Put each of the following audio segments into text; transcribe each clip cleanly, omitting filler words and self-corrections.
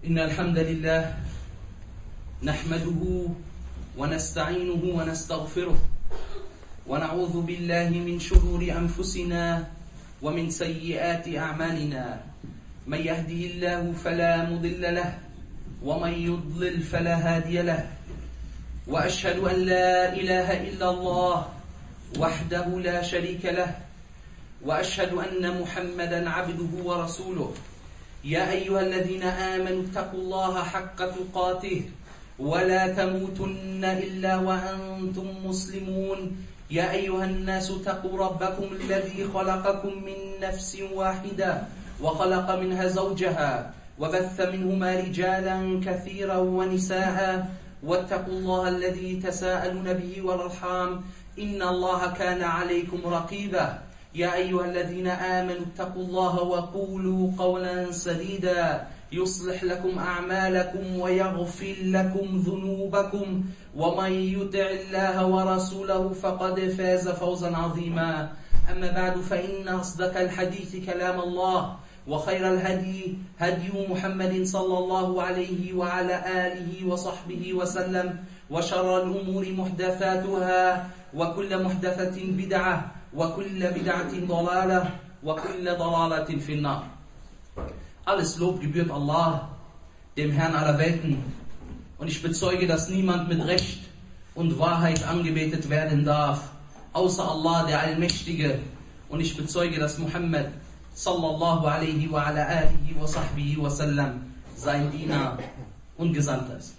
إن الحمد لله نحمده ونستعينه ونستغفره ونعوذ بالله من شرور أنفسنا ومن سيئات أعمالنا من يهده الله فلا مضل له ومن يضلل فلا هادي له وأشهد أن لا إله إلا الله وحده لا شريك له وأشهد أن محمدا عبده ورسوله يا أيها الذين آمنوا اتقوا الله حق تقاته ولا تموتن إلا وأنتم مسلمون يا أيها الناس اتقوا ربكم الذي خلقكم من نفس واحدة وخلق منها زوجها وبث منهما رجالا كثيرا ونساء واتقوا الله الذي تساءلون به والأرحام إن الله كان عليكم رقيبا يا أيها الذين آمنوا اتقوا الله وقولوا قولا سديدا يصلح لكم أعمالكم ويغفر لكم ذنوبكم ومن يطع الله ورسوله فقد فاز فوزا عظيما أما بعد فإن أصدق الحديث كلام الله وخير الهدي هدي محمد صلى الله عليه وعلى آله وصحبه وسلم وشر الأمور محدثاتها وكل محدثة بدعة وكل بدعة ضلالة وكل ضلالة في النار. Alles Lob gebührt Allah, dem Herrn aller Welten. Und ich bezeuge, dass niemand mit Recht und Wahrheit angebetet werden darf, außer Allah, der Allmächtige. Und ich bezeuge, dass Muhammad sallallahu alaihi wa ala alihi wa sahbihi wa sallam sein Diener und Gesandter ist.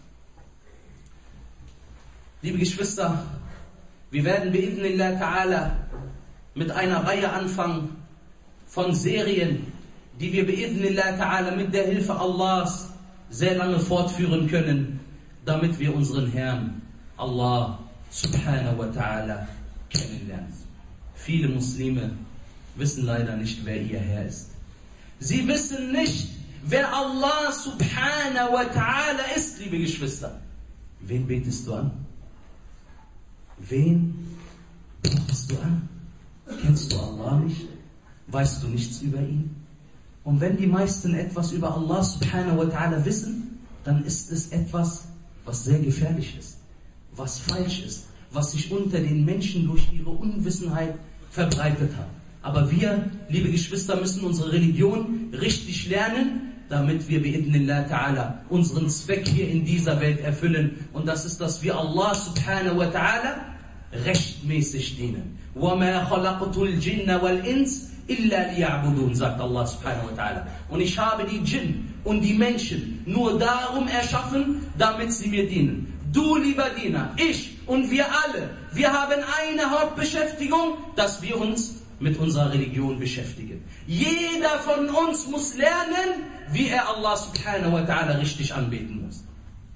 Liebe Geschwister, wir werden bi'idhnillah ta'ala mit einer Reihe anfangen von Serien, die wir bi'idhnillah ta'ala mit der Hilfe Allahs sehr lange fortführen können, damit wir unseren Herrn Allah subhanahu wa ta'ala kennenlernen. Viele Muslime wissen leider nicht, wer ihr Herr ist. Sie wissen nicht, wer Allah subhanahu wa ta'ala ist, liebe Geschwister. Wen betest du an? Wen betest du an? Kennst du Allah nicht? Weißt du nichts über ihn? Und wenn die meisten etwas über Allah subhanahu wa ta'ala wissen, dann ist es etwas, was sehr gefährlich ist, was falsch ist, was sich unter den Menschen durch ihre Unwissenheit verbreitet hat. Aber wir, liebe Geschwister, müssen unsere Religion richtig lernen, damit wir bi'idhnillah ta'ala unseren Zweck hier in dieser Welt erfüllen. Und das ist, dass wir Allah subhanahu wa ta'ala rechtmäßig dienen. وَمَا خَلَقْتُ الْجِنَّ وَالْإِنسِ إِلَّا لِيَعْبُدُونَ, sagt Allah subhanahu wa ta'ala. Und ich habe die Djinn und die Menschen nur darum erschaffen, damit sie mir dienen. Du, lieber Diener, ich und wir alle, wir haben eine Hauptbeschäftigung, dass wir uns mit unserer Religion beschäftigen. Jeder von uns muss lernen, wie er Allah subhanahu wa ta'ala richtig anbeten muss.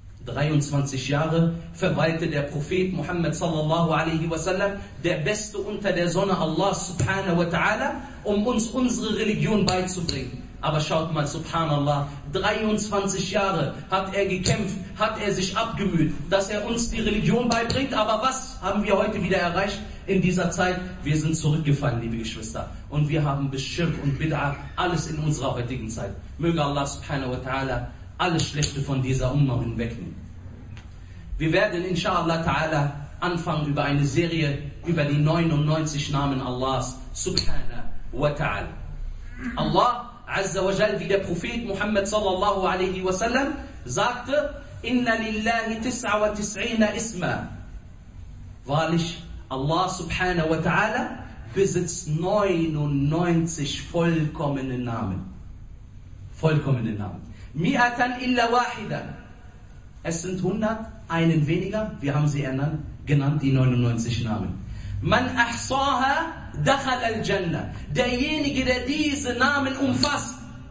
23 Jahre verweilte der Prophet Muhammad sallallahu alaihi wasallam, der Beste unter der Sonne Allah subhanahu wa ta'ala, um uns unsere Religion beizubringen. Aber schaut mal, subhanallah, 23 Jahre hat er gekämpft, hat er sich abgemüht, dass er uns die Religion beibringt. Aber was haben wir heute wieder erreicht in dieser Zeit? Wir sind zurückgefallen, liebe Geschwister. Und wir haben bis Schirk und Bid'ah alles in unserer heutigen Zeit. Möge Allah subhanahu wa ta'ala alles Schlechte von dieser Ummah hinwegnehmen. Wir werden inshallah ta'ala anfangen über eine Serie über die 99 Namen Allahs subhanahu wa ta'ala. Allah azza wa jal, wie der Prophet Muhammad sallallahu alaihi wasallam sagte, inna lillahi tis'a wa tis'ina isma. Wahrlich, Allah subhanahu wa ta'ala besitzt 99 vollkommene Namen. Vollkommene Namen. Mi'atan illa wahida. Es sind 100, einen weniger, wir haben sie genannt, die 99 Namen. Man ahsaha dakhal al-Jannah. Derjenige, der diese Namen umfasst,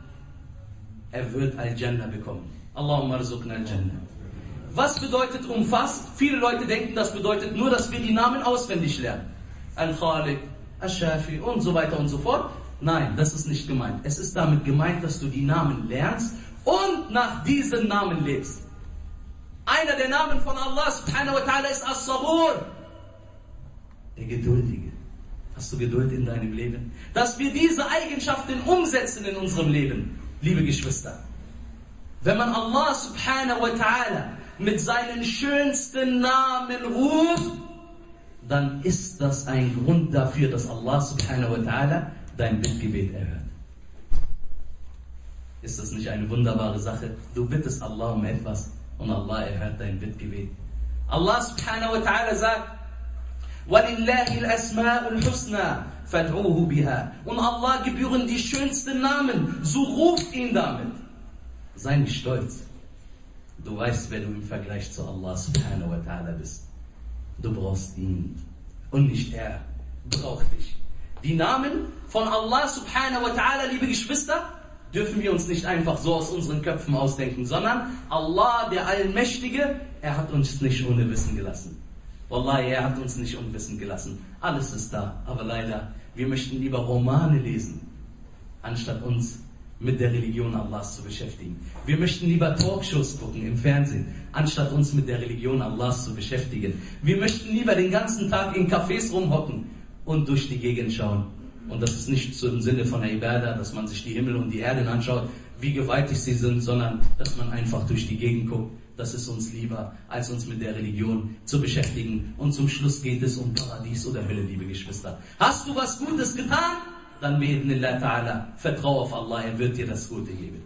er wird al-Jannah bekommen. Allahumma arzuqna al-Jannah. Was bedeutet umfasst? Viele Leute denken, das bedeutet nur, dass wir die Namen auswendig lernen. Al-Khaliq, Al-Shafi und so weiter und so fort. Nein, das ist nicht gemeint. Es ist damit gemeint, dass du die Namen lernst und nach diesen Namen lebst. Einer der Namen von Allah subhanahu wa ta'ala ist As-Sabur, der Geduldige. Hast du Geduld in deinem Leben? Dass wir diese Eigenschaften umsetzen in unserem Leben, liebe Geschwister. Wenn man Allah subhanahu wa ta'ala mit seinen schönsten Namen ruft, dann ist das ein Grund dafür, dass Allah subhanahu wa ta'ala dein Bittgebet erhört. Ist das nicht eine wunderbare Sache? Du bittest Allah um etwas und Allah erhört dein Bittgebet. Allah subhanahu wa ta'ala sagt, وَلِلَّهِ الْأَسْمَاءُ الْحُسْنَى فَادْعُوهُ بِهَا. Und Allah gebühren die schönsten Namen, so ruft ihn damit. Sei nicht stolz. Du weißt, wer du im Vergleich zu Allah subhanahu wa ta'ala bist. Du brauchst ihn und nicht er braucht dich. Die Namen von Allah subhanahu wa ta'ala, liebe Geschwister, dürfen wir uns nicht einfach so aus unseren Köpfen ausdenken, sondern Allah, der Allmächtige, er hat uns nicht ohne Wissen gelassen. Wallahi, er hat uns nicht ohne Wissen gelassen. Alles ist da, aber leider, wir möchten lieber Romane lesen, anstatt uns mit der Religion Allahs zu beschäftigen. Wir möchten lieber Talkshows gucken im Fernsehen, anstatt uns mit der Religion Allahs zu beschäftigen. Wir möchten lieber den ganzen Tag in Cafés rumhocken und durch die Gegend schauen. Und das ist nicht so im Sinne von der Ibadah, dass man sich die Himmel und die Erde anschaut, wie gewaltig sie sind, sondern dass man einfach durch die Gegend guckt. Das ist uns lieber, als uns mit der Religion zu beschäftigen. Und zum Schluss geht es um Paradies oder Hölle, liebe Geschwister. Hast du was Gutes getan? Dann bi'idhnillah ta'ala, vertraue auf Allah, er wird dir das Gute geben.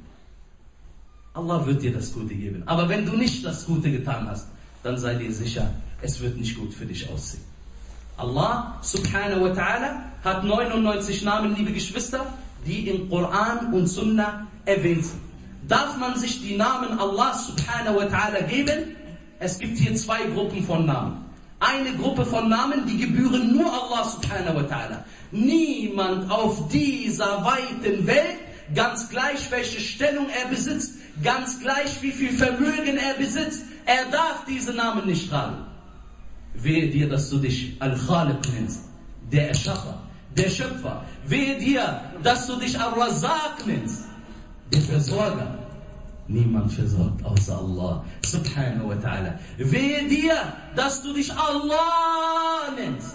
Allah wird dir das Gute geben. Aber wenn du nicht das Gute getan hast, dann sei dir sicher, es wird nicht gut für dich aussehen. Allah subhanahu wa ta'ala hat 99 Namen, liebe Geschwister, die im Koran und Sunnah erwähnt sind. Darf man sich die Namen Allah subhanahu wa ta'ala geben? Es gibt hier zwei Gruppen von Namen. Eine Gruppe von Namen, die gebühren nur Allah subhanahu wa ta'ala. Niemand auf dieser weiten Welt, ganz gleich welche Stellung er besitzt, ganz gleich wie viel Vermögen er besitzt, er darf diese Namen nicht tragen. Wehe dir, dass du dich Al-Khaliq nennst, der Erschaffer, der Schöpfer. Wehe dir, dass du dich Ar-Razaq nennst, der Versorger. Niemand versorgt außer Allah subhanahu wa ta'ala. Wehe dir, dass du dich Allah nennst.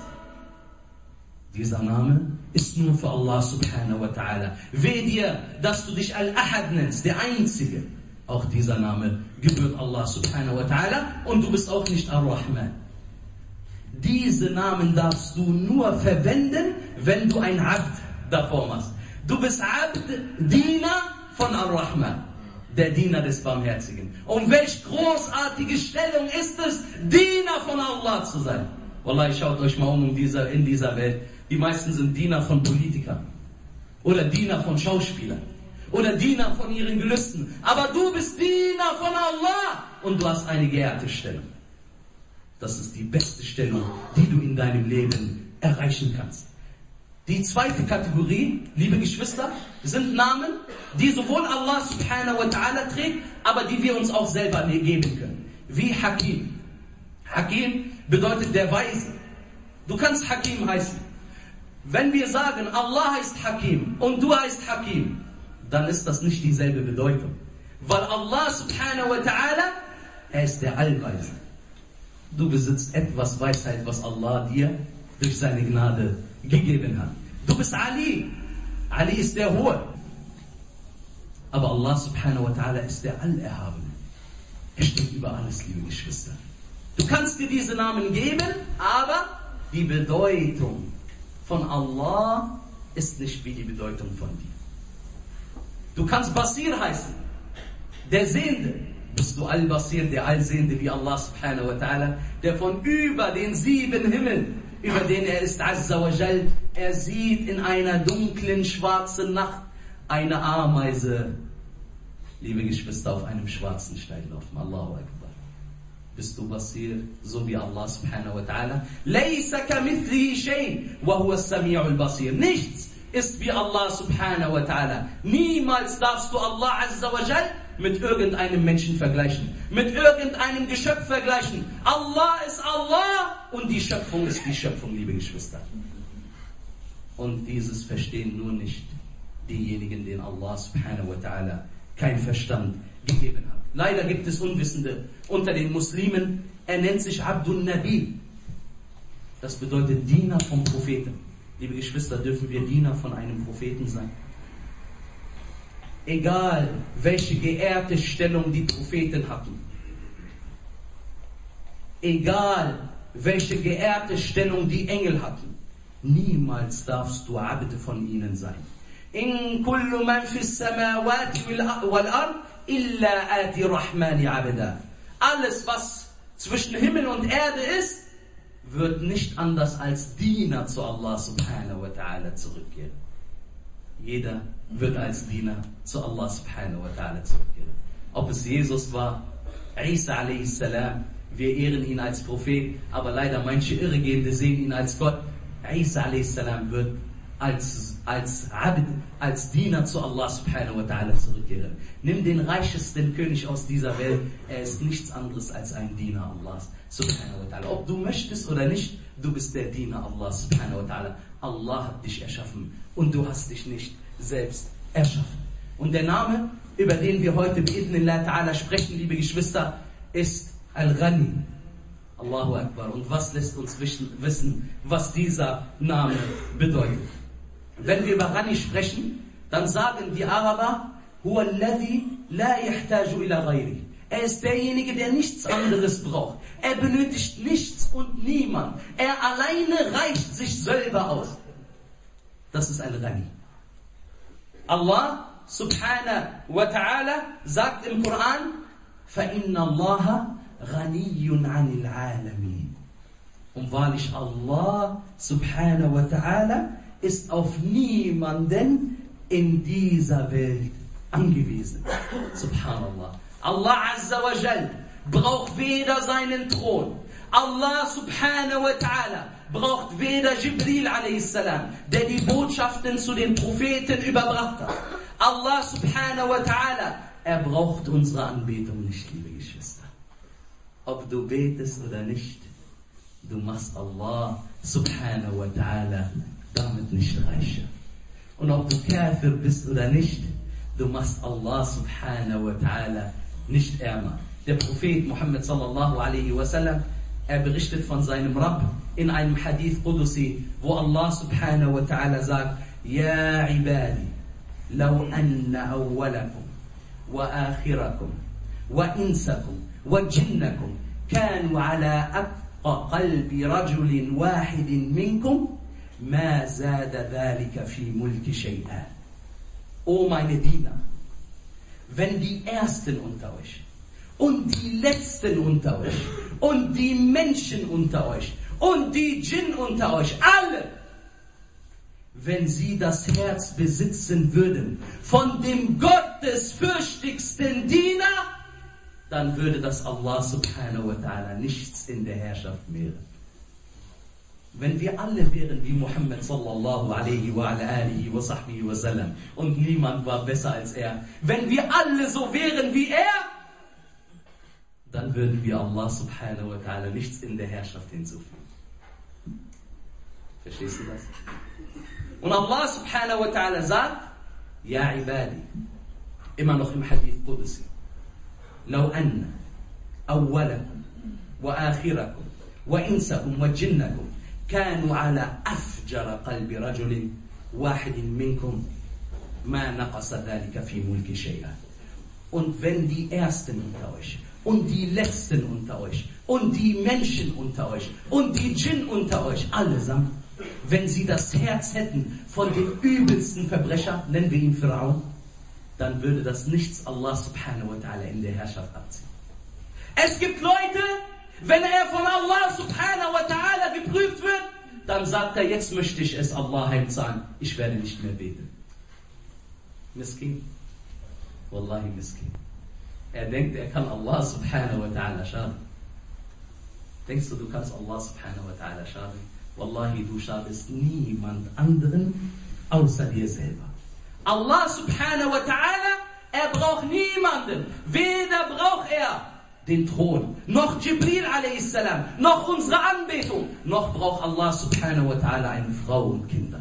Dieser Name ist nur für Allah subhanahu wa ta'ala. Wehe dir, dass du dich Al-Ahad nennst, der Einzige. Auch dieser Name gebührt Allah subhanahu wa ta'ala. Und du bist auch nicht Ar-Rahman. Diese Namen darfst du nur verwenden, wenn du ein Abd davor machst. Du bist Abd, Diener von Ar-Rahman, der Diener des Barmherzigen. Und welch großartige Stellung ist es, Diener von Allah zu sein. Wallahi, schaut euch mal um in dieser Welt. Die meisten sind Diener von Politikern oder Diener von Schauspielern oder Diener von ihren Gelüsten. Aber du bist Diener von Allah und du hast eine geehrte Stellung. Das ist die beste Stellung, die du in deinem Leben erreichen kannst. Die zweite Kategorie, liebe Geschwister, sind Namen, die sowohl Allah subhanahu wa ta'ala trägt, aber die wir uns auch selber geben können. Wie Hakim. Hakim bedeutet der Weise. Du kannst Hakim heißen. Wenn wir sagen, Allah heißt Hakim und du heißt Hakim, dann ist das nicht dieselbe Bedeutung. Weil Allah subhanahu wa ta'ala, er ist der Allweise. Du besitzt etwas Weisheit, was Allah dir durch seine Gnade gegeben hat. Du bist Ali. Ali ist der Hohe. Aber Allah subhanahu wa ta'ala ist der Allerhabene. Er steht über alles, liebe Geschwister. Du kannst dir diese Namen geben, aber die Bedeutung von Allah ist nicht wie die Bedeutung von dir. Du kannst Basir heißen, der Sehende. Bist du Al-Basir, der Allsehende wie Allah subhanahu wa ta'ala, der von über den 7 Himmeln, über den er ist, Azza wa Jal, er sieht in einer dunklen, schwarzen Nacht eine Ameise, liebe Geschwister, auf einem schwarzen Stein laufen. Allahu Akbar. Bist du Basir, so wie Allah subhanahu wa ta'ala? Laysa kamithlihi shay, wa huwa as-sami'ul basir. Nichts ist wie Allah subhanahu wa ta'ala. Niemals darfst du Allah Azza wa Jal mit irgendeinem Menschen vergleichen, mit irgendeinem Geschöpf vergleichen. Allah ist Allah und die Schöpfung ist die Schöpfung, liebe Geschwister. Und dieses verstehen nur nicht diejenigen, denen Allah subhanahu wa ta'ala kein Verstand gegeben hat. Leider gibt es Unwissende unter den Muslimen. Er nennt sich Abdul Nabi. Das bedeutet Diener vom Propheten. Liebe Geschwister, dürfen wir Diener von einem Propheten sein? egal welche geehrte Stellung die Propheten hatten, egal welche geehrte Stellung die Engel hatten, niemals darfst du Abd von ihnen sein. In kullu man fis samawati wal ard illa ati rahmani abda. Alles, was zwischen Himmel und Erde ist, wird nicht anders als Diener zu Allah subhanahu wa ta'ala zurückkehren. Jeder wird als Diener zu Allah subhanahu wa ta'ala zurückkehren. Ob es Jesus war, Isa a.s., wir ehren ihn als Prophet, aber leider manche Irregehende sehen ihn als Gott. Isa a.s. wird als Abd, als Diener zu Allah subhanahu wa ta'ala zurückkehren. Nimm den reichesten König aus dieser Welt, er ist nichts anderes als ein Diener Allahs subhanahu wa ta'ala. Ob du möchtest oder nicht, du bist der Diener Allah subhanahu wa ta'ala. Allah hat dich erschaffen und du hast dich nicht selbst erschaffen. Und der Name, über den wir heute bi'idhnillah ta'ala sprechen, liebe Geschwister, ist Al-Ghani. Allahu Akbar. Und was lässt uns wissen, was dieser Name bedeutet? Wenn wir über Ghani sprechen, dann sagen die Araber, Huwa alladhi la yahtaju ila ghayri. Er ist derjenige, der nichts anderes braucht. Er benötigt nichts und niemand. Er alleine reicht sich selber aus. Das ist Al-Ghani. Allah subhanahu wa ta'ala sagt im Koran, فَإِنَّ اللَّهَ غَنِيٌّ عَنِ الْعَالَمِينَ. Und wahrlich Allah subhanahu wa ta'ala ist auf niemanden in dieser Welt angewiesen. Subhanallah. Allah azza wa jal braucht weder seinen Thron. Allah subhanahu wa ta'ala braucht weder Jibril a.s., der die Botschaften zu den Propheten überbracht hat. Allah subhanahu wa ta'ala, er braucht unsere Anbetung nicht, liebe Geschwister. Ob du betest oder nicht, du machst Allah subhanahu wa ta'ala damit nicht reicher. Und ob du Kafir bist oder nicht, du machst Allah subhanahu wa ta'ala nicht ärmer. Der Prophet Muhammad sallallahu alaihi wasallam, er berichtet von seinem Rabb in einem Hadith Qudusi, wo Allah subhanahu wa ta'ala sagt, Ya ibadi, law anna awwalakum wa akhirakum wa insakum wa jinnakum kanu ala atqa qalbi rajulin wahidin minkum ma zada dhalika fi mulki shay'an. O meine Diener, wenn die Ersten unter euch und die Letzten unter euch und die Menschen unter euch und die Djinn unter euch, alle, wenn sie das Herz besitzen würden von dem gottesfürchtigsten Diener, dann würde das Allah subhanahu wa ta'ala nichts in der Herrschaft mehren. Wenn wir alle wären wie Muhammad sallallahu alaihi wa ala alihi wa sahbihi wa sallam und niemand war besser als er, wenn wir alle so wären wie er, dann würden wir Allah subhanahu wa ta'ala nichts in der Herrschaft hinzufügen. Verstehst du das? Und Allah subhanahu wa ta'ala sagt, Ja ibadi, immer noch im Hadith Qudusi, Law anna awwalakum wa akhirakum wa insakum wa jinnakum كانوا على أفجر قلب رجل واحد منكم ما نقص ذلك في ملك شيئا. Und wenn die Ersten unter euch und die Letzten unter euch und die Menschen unter euch und die Djinn unter euch, allesamt, wenn sie das Herz hätten von dem übelsten Verbrecher, nennen wir ihn Pharaon, dann würde das nichts Allah subhanahu wa ta'ala in der Herrschaft abziehen. Es gibt Leute, wenn er von Allah subhanahu wa ta'ala geprüft wird, dann sagt er, jetzt möchte ich es Allah heimzahlen, ich werde nicht mehr beten. Miskin. Wallahi miskin. Er denkt, er kann Allah subhanahu wa ta'ala schaden. Denkst du kannst Allah subhanahu wa ta'ala schaden? Wallahi, du schadest niemand anderen außer dir selber. Allah subhanahu wa ta'ala, er braucht niemanden. Weder braucht er den Thron, noch Jibril a.s., noch unsere Anbetung, noch braucht Allah subhanahu wa ta'ala eine Frau und Kinder.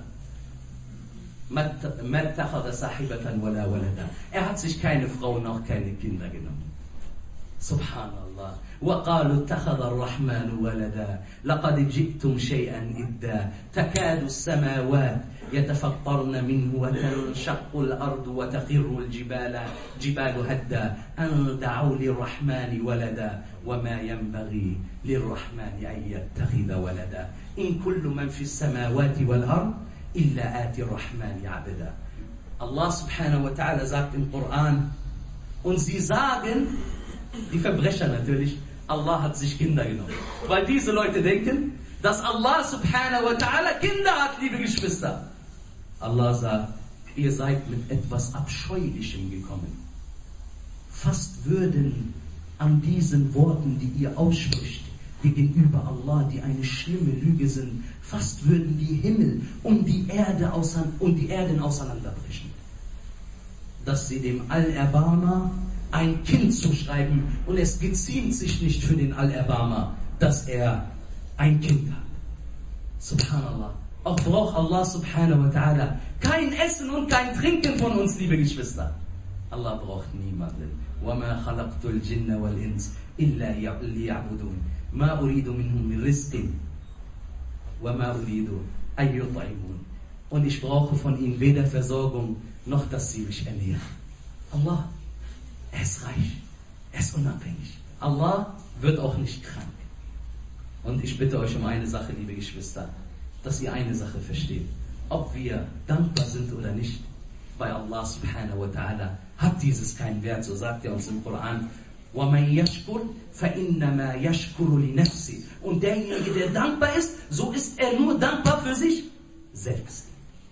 Er hat sich keine Frau noch keine Kinder genommen. Subhanallah. وَقَالُوا اتَّخَذَ الرَّحْمَنُ وَلَدًا لَقَدْ جِئْتُمْ شَيْئًا إِدًّا تَكَادُ السَّمَاوَاتُ يتفطرن منه وتنشق الأرض وتخر الجبال هدا أن دعوا للرحمن ولدا وما ينبغي للرحمن أن يتخذ ولدا إن كل من في السماوات والأرض إلا آتي الرحمن عبدا. Allah subhanahu wa ta'ala sagt im Koran, und sie sagen, die Verbrecher natürlich, Allah hat sich Kinder genommen. Weil diese Leute denken, dass Allah subhanahu wa ta'ala Kinder hat, liebe Geschwister. Allah sagt, ihr seid mit etwas Abscheulichem gekommen. Fast würden an diesen Worten, die ihr ausspricht, gegenüber Allah, die eine schlimme Lüge sind, fast würden die Himmel und die Erden auseinanderbrechen. Dass sie dem Allerbarmer ein Kind zuschreiben und es geziemt sich nicht für den Allerbarmer, dass er ein Kind hat. Subhanallah. Auch braucht Allah subhanahu wa ta'ala kein Essen und kein Trinken von uns, liebe Geschwister. Allah braucht niemanden. وَمَا خَلَقْتُ الْجِنَّ وَالْإِنسَ إِلَّا لِيَعْبُدُونِ مَا أُرِيدُ مِنْهُمْ مِنْ رِزْقٍ وَمَا أُرِيدُ أَنْ يُطْعِمُونِ. Und ich brauche von ihnen weder Versorgung, noch dass sie mich ernähren. Allah, er ist reich, er ist unabhängig. Allah wird auch nicht krank. Und ich bitte euch um eine Sache, liebe Geschwister, dass ihr eine Sache versteht. Ob wir dankbar sind oder nicht, bei Allah subhanahu wa ta'ala hat dieses keinen Wert. So sagt er uns im Koran, وَمَنْ يَشْكُرْ فَإِنَّمَا يَشْكُرُ لِنَفْسِهِ. Und derjenige, der dankbar ist, so ist er nur dankbar für sich selbst.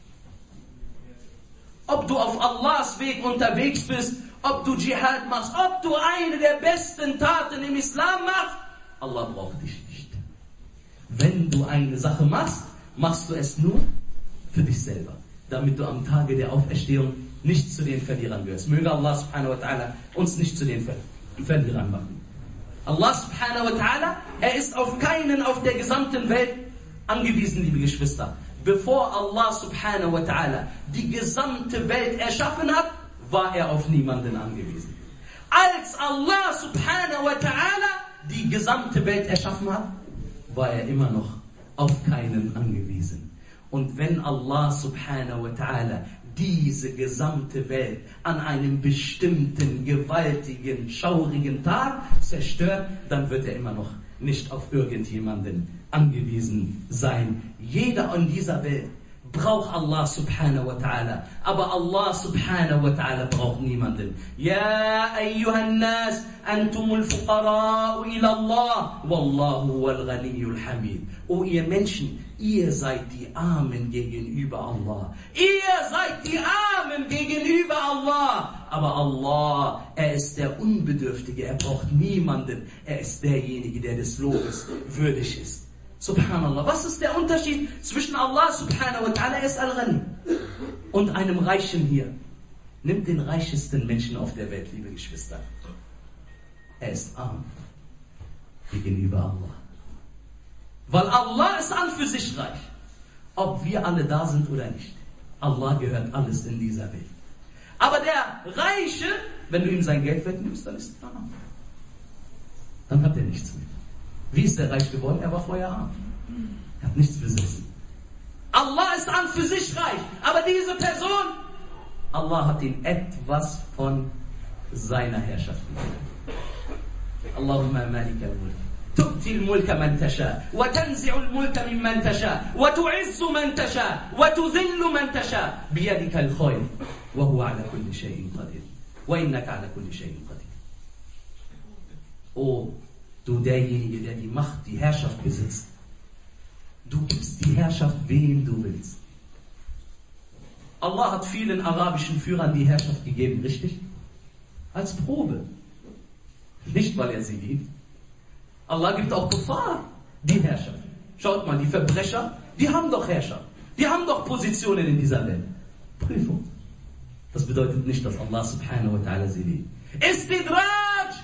Ob du auf Allahs Weg unterwegs bist, ob du Dschihad machst, ob du eine der besten Taten im Islam machst, Allah braucht dich nicht. Wenn du eine Sache machst, machst du es nur für dich selber, damit du am Tage der Auferstehung nicht zu den Verlierern gehörst. Möge Allah subhanahu wa ta'ala uns nicht zu den Verlierern machen. Allah subhanahu wa ta'ala, er ist auf keinen auf der gesamten Welt angewiesen, liebe Geschwister. Bevor Allah subhanahu wa ta'ala die gesamte Welt erschaffen hat, war er auf niemanden angewiesen. Als Allah subhanahu wa ta'ala die gesamte Welt erschaffen hat, war er immer noch auf keinen angewiesen. Und wenn Allah subhanahu wa ta'ala diese gesamte Welt an einem bestimmten, gewaltigen, schaurigen Tag zerstört, dann wird er immer noch nicht auf irgendjemanden angewiesen sein. Jeder in dieser Welt braucht Allah subhanahu wa ta'ala, aber Allah subhanahu wa ta'ala braucht niemanden. Ya ayyuhan nas, antumul fuqara'u ila Allah, wallahu wal ghaniyyul hamid. O ihr Menschen, ihr seid die Armen gegenüber Allah. Ihr seid die Armen gegenüber Allah. Aber Allah, er ist der Unbedürftige, er braucht niemanden. Er ist derjenige, der des Lobes würdig ist. Subhanallah. Was ist der Unterschied zwischen Allah subhanahu wa ta'ala, er ist Al-Ghani, und einem Reichen hier? Nimmt den reichesten Menschen auf der Welt, liebe Geschwister. Er ist arm gegenüber Allah. Weil Allah ist an für sich reich. Ob wir alle da sind oder nicht. Allah gehört alles in dieser Welt. Aber der Reiche, wenn du ihm sein Geld wegnimmst, dann ist er arm. Dann hat er nichts mehr. Wie ist er reich geworden? Er war vorher arm. Er hat nichts besessen. Allah ist an für sich reich. Aber diese Person, Allah hat ihm etwas von seiner Herrschaft gegeben. Allahumma malika al-mulk. تؤتي الملك من تشاء وتنزع الملك ممن تشاء وتعز من تشاء وتذل من تشاء بيدك الخير وهو على كل شيء قدير وإنك على كل شيء قدير. Oh, du derjenige, der die Macht, die Herrschaft besitzt. Du gibst die Herrschaft, wem du willst. Allah hat vielen arabischen Führern die Herrschaft gegeben, richtig? Als Probe. Nicht, weil er sie liebt. Allah gibt auch Kuffar die Herrschaft. Schaut mal, die Verbrecher, die haben doch Herrschaft. Die haben doch Positionen in dieser Welt. Prüfung. Das bedeutet nicht, dass Allah subhanahu wa ta'ala sie liebt. Istidraj!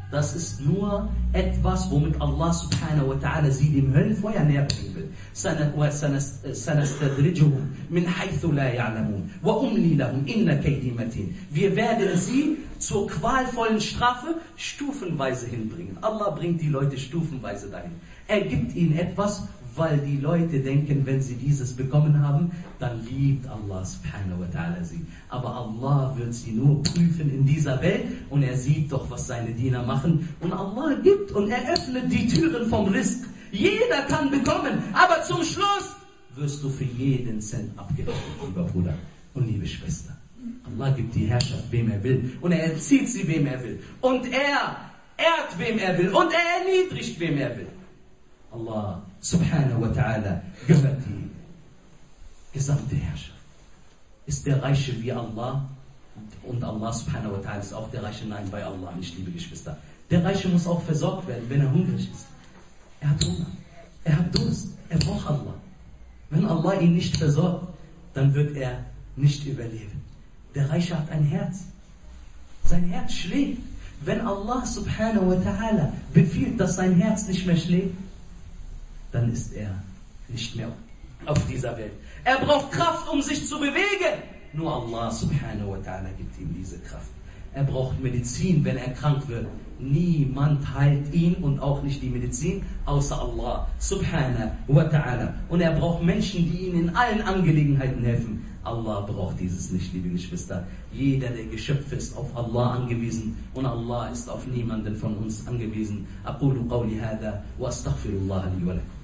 Das ist nur etwas, womit Allah subhanahu wa ta'ala sie dem Höllenfeuer näher bringen will. سَنَسْتَدْرِجُهُمْ مِنْ حَيْثُ لَا يَعْلَمُونَ وَأُمْلِي لَهُمْ إِنَّ كَيْدِي مَتِينٌ. Wir werden sie zur qualvollen Strafe stufenweise hinbringen. Allah bringt die Leute stufenweise dahin. Er gibt ihnen etwas, weil die Leute denken, wenn sie dieses bekommen haben, dann liebt Allah subhanahu wa ta'ala sie. Aber Allah wird sie nur prüfen in dieser Welt und er sieht doch, was seine Diener machen. Und Allah gibt und er öffnet die Türen vom Rizq. Jeder kann bekommen, aber zum Schluss wirst du für jeden Cent abgerechnet, lieber Bruder und liebe Schwester. Allah gibt die Herrschaft, wem er will und er entzieht sie, wem er will. Und er ehrt, wem er will und er erniedrigt, wem er will. Allah subhanahu wa ta'ala gehört die gesamte Herrschaft. Ist der Reiche wie Allah? Und Allah subhanahu wa ta'ala ist auch der Reiche? Nein, bei Allah nicht, liebe Geschwister. Der Reiche muss auch versorgt werden, wenn er hungrig ist. Er hat Hunger, er hat Durst, er braucht Allah. Wenn Allah ihn nicht versorgt, dann wird er nicht überleben. Der Reiche hat ein Herz. Sein Herz schlägt. Wenn Allah subhanahu wa ta'ala befiehlt, dass sein Herz nicht mehr schlägt, dann ist er nicht mehr auf dieser Welt. Er braucht Kraft, um sich zu bewegen. Nur Allah subhanahu wa ta'ala gibt ihm diese Kraft. Er braucht Medizin, wenn er krank wird. Niemand heilt ihn und auch nicht die Medizin, außer Allah subhanahu wa ta'ala. Und er braucht Menschen, die ihm in allen Angelegenheiten helfen. Allah braucht dieses nicht, liebe Geschwister. Jeder der Geschöpfe ist auf Allah angewiesen und Allah ist auf niemanden von uns angewiesen. Aqulu qawli hada wa astaghfirullah li wa lakum.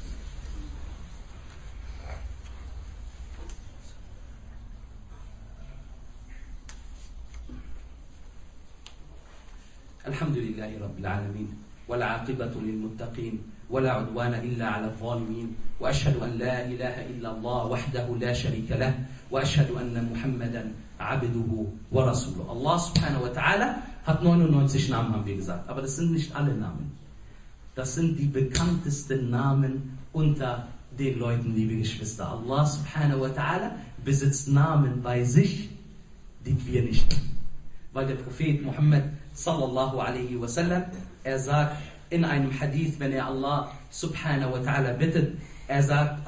الحمد لله رب العالمين والعاقبة للمتقين ولا عدوان إلا على الظالمين وأشهد أن لا إله إلا الله وحده لا شريك له وأشهد أن محمدا عبده ورسوله. Allah subhanahu wa ta'ala hat 99 Namen, haben wir gesagt, aber das sind nicht alle Namen. Das sind die bekanntesten Namen unter den Leuten, liebe Geschwister. Allah subhanahu wa ta'ala besitzt Namen bei sich, die wir nicht kennen. Weil der Prophet Muhammad sallallahu alaihi wasallam, er sagt in einem Hadith, wenn er Allah subhanahu wa ta'ala bittet, er sagt,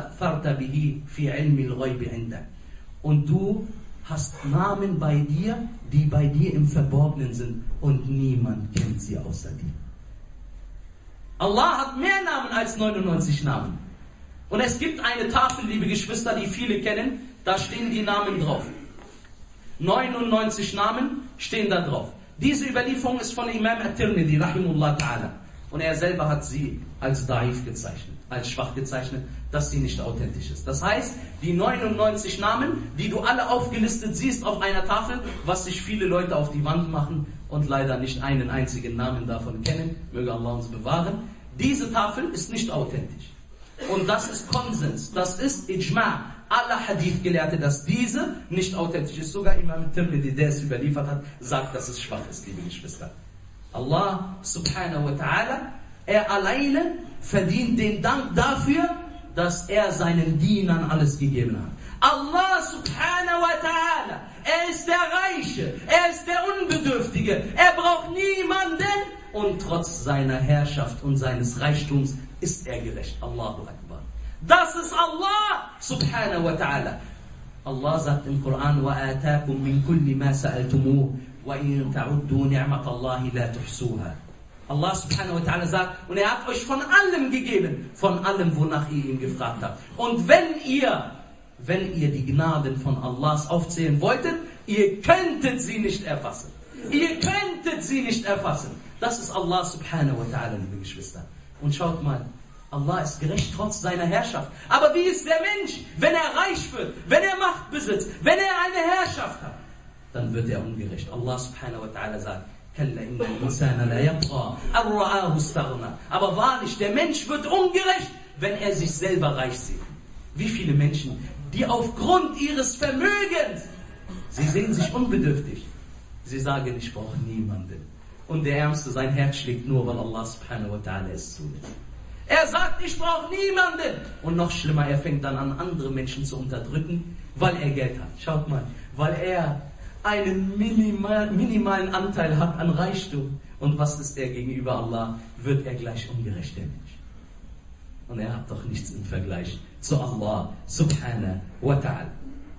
und du hast Namen bei dir, die bei dir im Verborgenen sind und niemand kennt sie außer dir. Allah hat mehr Namen als 99 Namen. Und es gibt eine Tafel, liebe Geschwister, die viele kennen, da stehen die Namen drauf. 99 Namen stehen da drauf. Diese Überlieferung ist von Imam At-Tirmidhi, rahimullah ta'ala. Und er selber hat sie als da'if gezeichnet, als schwach gezeichnet, dass sie nicht authentisch ist. Das heißt, die 99 Namen, die du alle aufgelistet siehst auf einer Tafel, was sich viele Leute auf die Wand machen und leider nicht einen einzigen Namen davon kennen, möge Allah uns bewahren, diese Tafel ist nicht authentisch. Und das ist Konsens, das ist Ijma' aller Hadith-Gelehrte, dass diese nicht authentisch ist. Sogar Imam Tirmidhi, der es überliefert hat, sagt, dass es schwach ist, liebe Geschwister. Allah subhanahu wa ta'ala, er alleine verdient den Dank dafür, dass er seinen Dienern alles gegeben hat. Allah subhanahu wa ta'ala, er ist der Reiche, er ist der Unbedürftige, er braucht niemanden und trotz seiner Herrschaft und seines Reichtums ist er gerecht. Allahu Akbar. Das ist Allah subhanahu wa ta'ala. Allah sagt im Koran, وَآتَاكُم مِّن كُلِّ مَا سَأَلْتُمُوهُ وَإِن تَعُدُّوا نِعْمَةَ اللَّهِ لَا تُحْصُوهَا. Allah subhanahu wa ta'ala sagt, und er hat euch von allem gegeben, von allem, wonach ihr ihn gefragt habt. Und wenn ihr die Gnaden von Allahs aufzählen wolltet, ihr könntet sie nicht erfassen. Ihr könntet sie nicht erfassen. Das ist Allah subhanahu wa ta'ala, liebe Geschwister. Und schaut mal, Allah ist gerecht trotz seiner Herrschaft. Aber wie ist der Mensch, wenn er reich wird, wenn er Macht besitzt, wenn er eine Herrschaft hat? Dann wird er ungerecht. Allah subhanahu wa ta'ala sagt, aber wahrlich, der Mensch wird ungerecht, wenn er sich selber reich sieht. Wie viele Menschen, die aufgrund ihres Vermögens, sie sehen sich unbedürftig. Sie sagen, ich brauche niemanden. Und der Ärmste, sein Herz schlägt nur, weil Allah subhanahu wa ta'ala es zulässt. Er sagt, ich brauche niemanden. Und noch schlimmer, er fängt dann an, andere Menschen zu unterdrücken, weil er Geld hat. Schaut mal, weil er einen minimalen Anteil hat an Reichtum. Und was ist er gegenüber Allah? Wird er gleich ungerecht, der Mensch. Und er hat doch nichts im Vergleich zu Allah subhanahu wa ta'ala.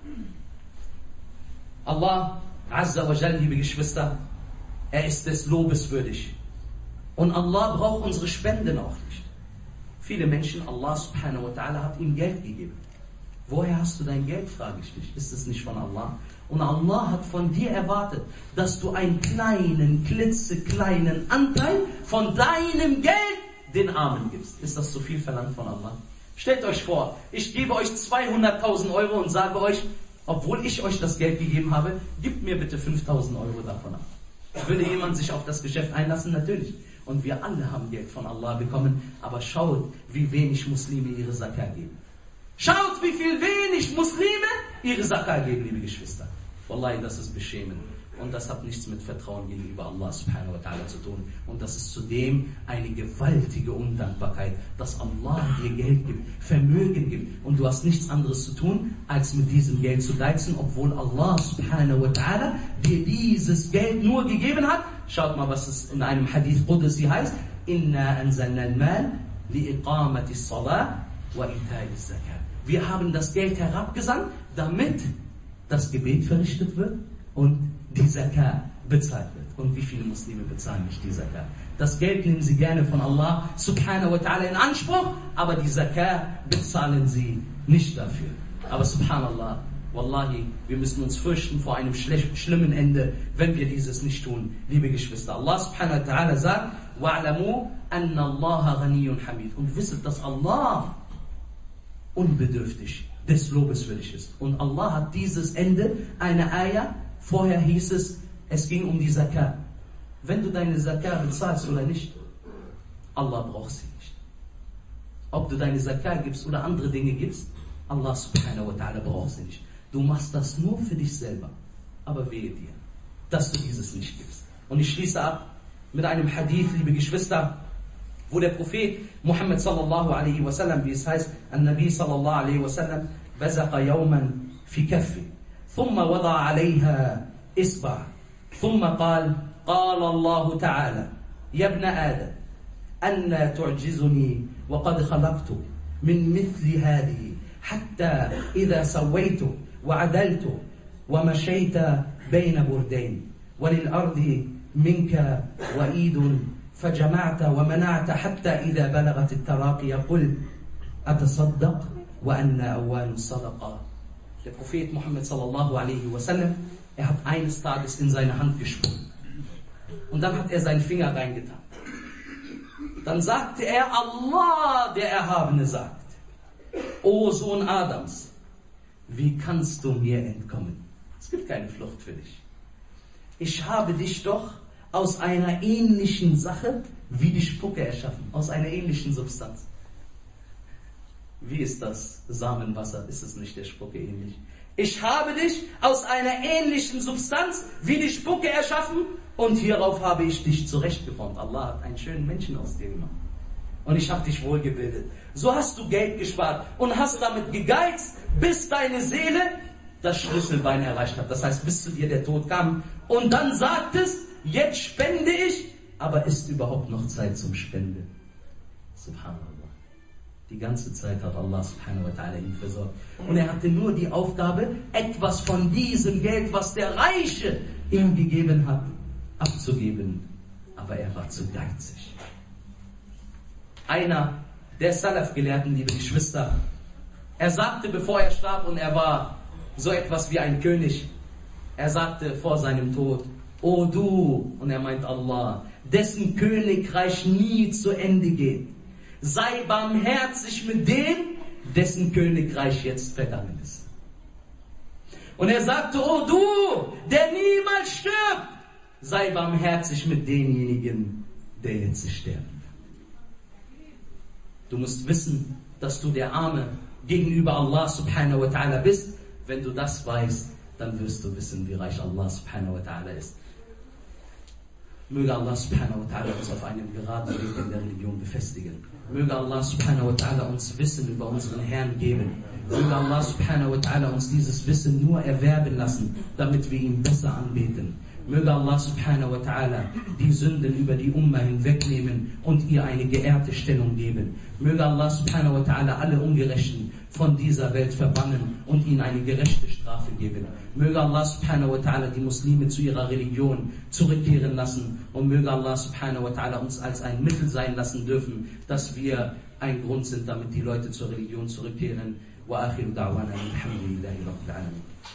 Allah Azza wa Jal, liebe Geschwister, er ist des Lobes würdig. Und Allah braucht unsere Spenden auch nicht. Viele Menschen, Allah subhanahu wa ta'ala hat ihm Geld gegeben. Woher hast du dein Geld, frage ich dich. Ist es nicht von Allah? Und Allah hat von dir erwartet, dass du einen kleinen, klitzekleinen Anteil von deinem Geld den Armen gibst. Ist das zu viel verlangt von Allah? Stellt euch vor, ich gebe euch 200.000 Euro und sage euch, obwohl ich euch das Geld gegeben habe, gebt mir bitte 5.000 Euro davon ab. Würde jemand sich auf das Geschäft einlassen? Natürlich. Und wir alle haben Geld von Allah bekommen, aber schaut, wie wenig Muslime ihre Zakat geben. Schaut, wie viel wenig Muslime ihre Zakat geben, liebe Geschwister. Wallahi, das ist beschämend. Und das hat nichts mit Vertrauen gegenüber Allah subhanahu wa ta'ala zu tun. Und das ist zudem eine gewaltige Undankbarkeit, dass Allah dir Geld gibt, Vermögen gibt. Und du hast nichts anderes zu tun, als mit diesem Geld zu geizen, obwohl Allah subhanahu wa ta'ala dir dieses Geld nur gegeben hat. Schaut mal, was es in einem Hadith Qudsi heißt. Inna anzalna al-mal li'iqamati as-salah wa ita'i az-zakat. Wir haben das Geld herabgesandt, damit das Gebet verrichtet wird und die Zakat bezahlt wird. Und wie viele Muslime bezahlen nicht die Zakat? Das Geld nehmen sie gerne von Allah subhanahu wa ta'ala in Anspruch, aber die Zakat bezahlen sie nicht dafür. Aber subhanallah, wallahi, wir müssen uns fürchten vor einem schlimmen Ende, wenn wir dieses nicht tun, liebe Geschwister. Allah subhanahu wa ta'ala sagt, wa'lamu anna Allaha ghaniyyun hamid. Und wisset, dass Allah unbedürftig des Lobes würdig ist. Und Allah hat dieses Ende, eine Ayah, vorher hieß es, es ging um die Zakat. Wenn du deine Zakat bezahlst oder nicht, Allah braucht sie nicht. Ob du deine Zakat gibst oder andere Dinge gibst, Allah subhanahu wa ta'ala braucht sie nicht. Du machst das nur für dich selber. Aber wehe dir, dass du dieses nicht gibst. Und ich schließe ab mit einem Hadith, liebe Geschwister, wo der Prophet Muhammad sallallahu alaihi wasallam, wie es heißt, An-Nabi sallallahu alaihi wasallam, bazaqa yawman fi kaffi, thumma wada alaiha isba', thumma qal Allahu ta'ala, ya ibn Adam, anna tu'jizuni wa qad khalaqtu min mithli hadihi, hatta idha sawaytu wa adaltu wa mashayta bayna burdayn, wa lil ardi minka wa'idun فجمعت ومنعت حتى إذا بلغت التراقي قل أتصدق وأن أوان الصدقة. Der Prophet Muhammad sallallahu alaihi wasallam, er hat eines Tages in seine Hand gesprungen. Und dann hat er seinen Finger reingetan. Dann sagte er, Allah, der Erhabene, sagt, O Sohn Adams, wie kannst du mir entkommen? Es gibt keine Flucht für dich. Ich habe dich doch aus einer ähnlichen Sache wie die Spucke erschaffen, aus einer ähnlichen Substanz. Wie ist das Samenwasser? Ist es nicht der Spucke ähnlich? Ich habe dich aus einer ähnlichen Substanz wie die Spucke erschaffen und hierauf habe ich dich zurechtgeformt. Allah hat einen schönen Menschen aus dir gemacht. Und ich habe dich wohlgebildet. So hast du Geld gespart und hast damit gegeizt, bis deine Seele das Schlüsselbein erreicht hat. Das heißt, bis zu dir der Tod kam. Und dann sagtest, jetzt spende ich, aber ist überhaupt noch Zeit zum Spenden? Subhanallah. Die ganze Zeit hat Allah subhanahu wa ta'ala ihn versorgt. Und er hatte nur die Aufgabe, etwas von diesem Geld, was der Reiche ihm gegeben hat, abzugeben. Aber er war zu geizig. Einer der Salaf-Gelehrten, liebe Geschwister, er sagte, bevor er starb, und er war so etwas wie ein König, er sagte vor seinem Tod, O du, und er meint Allah, dessen Königreich nie zu Ende geht, sei barmherzig mit dem, dessen Königreich jetzt vergangen ist. Und er sagte, O du, der niemals stirbt, sei barmherzig mit denjenigen, der jetzt sterben wird. Du musst wissen, dass du der Arme gegenüber Allah subhanahu wa ta'ala bist. Wenn du das weißt, dann wirst du wissen, wie reich Allah subhanahu wa ta'ala ist. Möge Allah subhanahu wa ta'ala uns auf einem geraden Weg in der Religion befestigen. Möge Allah subhanahu wa ta'ala uns Wissen über unseren Herrn geben. Möge Allah subhanahu wa ta'ala uns dieses Wissen nur erwerben lassen, damit wir ihn besser anbeten. Möge Allah subhanahu wa ta'ala die Sünden über die Umma hinwegnehmen und ihr eine geehrte Stellung geben. Möge Allah subhanahu wa ta'ala alle Ungerechten von dieser Welt verbannen und ihnen eine gerechte Strafe geben. Möge Allah subhanahu wa ta'ala die Muslime zu ihrer Religion zurückkehren lassen und möge Allah subhanahu wa ta'ala uns als ein Mittel sein lassen dürfen, dass wir ein Grund sind, damit die Leute zur Religion zurückkehren. Wa akhiru da'wana alhamdulillahi rabbil alamin.